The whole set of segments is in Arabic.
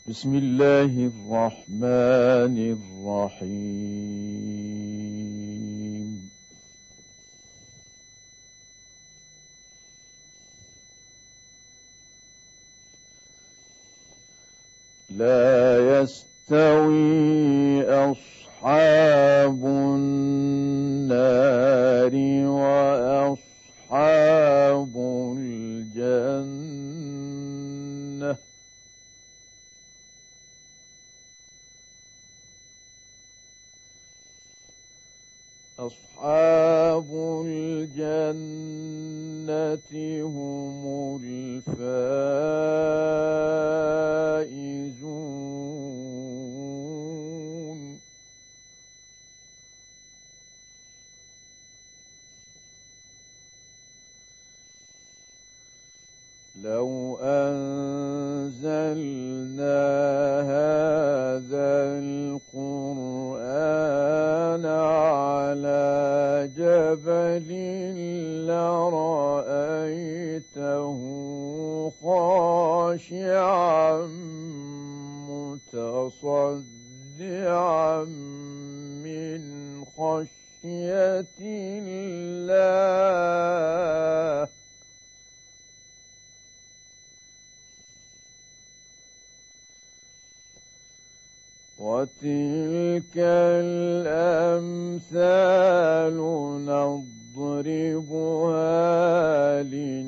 بسم الله الرحمن الرحيم. لا يستوي أصحاب النار وأصحاب الجنة أصحاب الجنة هم الفائزون. لو أنزلنا هذا القرآن على جبل لرأيته خاشعا متصدعا من خشية الله. وتلك الأمثال نضربها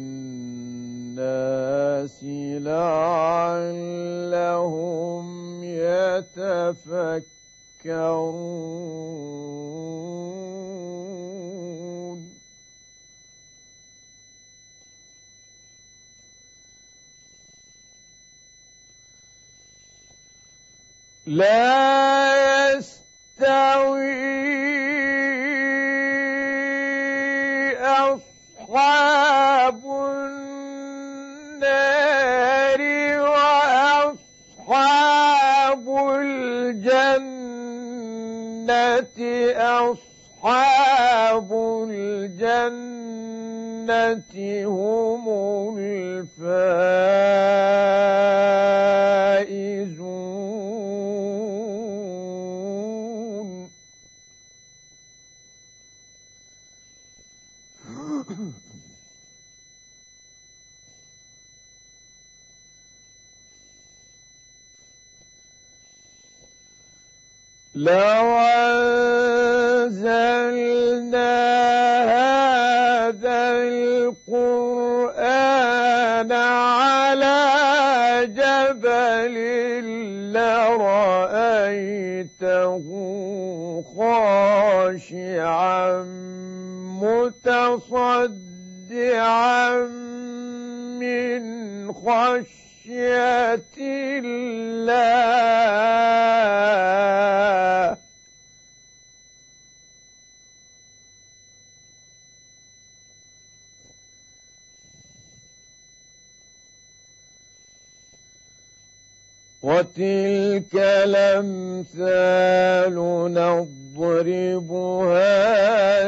للناس لعلهم يتفكرون. لا يستوي أصحاب النار وأصحاب الجنة أصحاب الجنة هم الفائزون. لو أنزلنا هذا القرآن على جبل لرأيته خاشعا متصدعا من خشية الله. وتلك الأمثال نضربها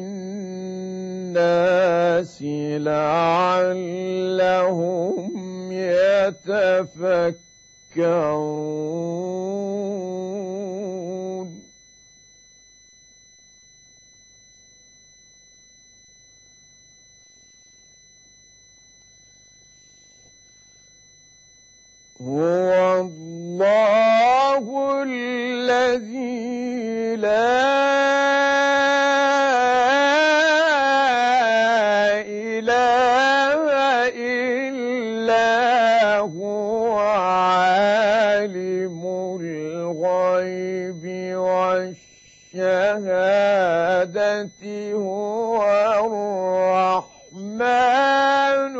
للناس لعلهم يتفكرون. هو الله الذي لا إله إلا هو عالم الغيب والشهادة هو الرحمن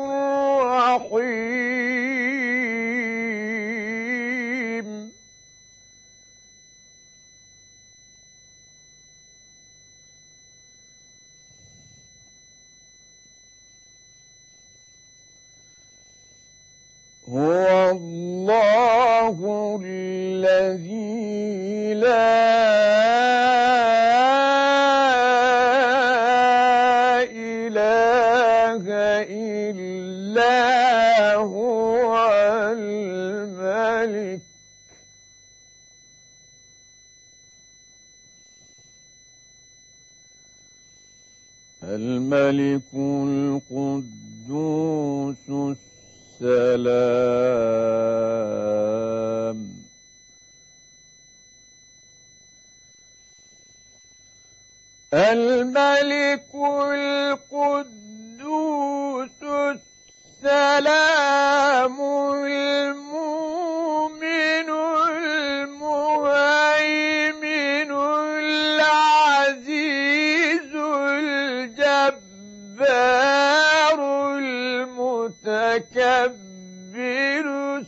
الرحيم. هو الله الذي لا إله إلا هو الملك الملك القدوس السلام الملك القدوس السلام المؤمن المهيمن العزيز الجبار المتكبر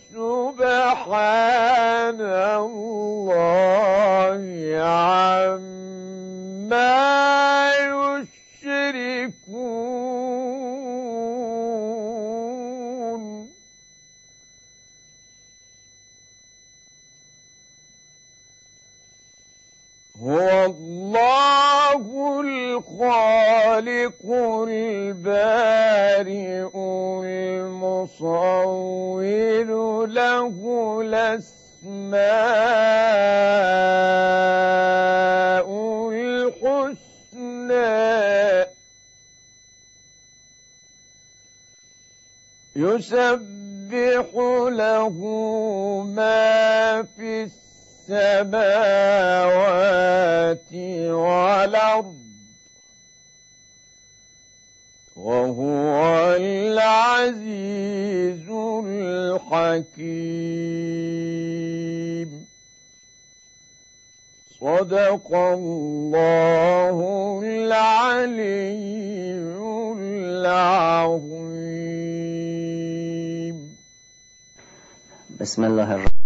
سبحان الله عما يشركون هو الله الخالق البارئ المصور له الأسماء الحسنى يسبح له ما في السماوات والأرض وهو العزيز الحكيم صدق الله العلي العظيم. بسم الله الرحمن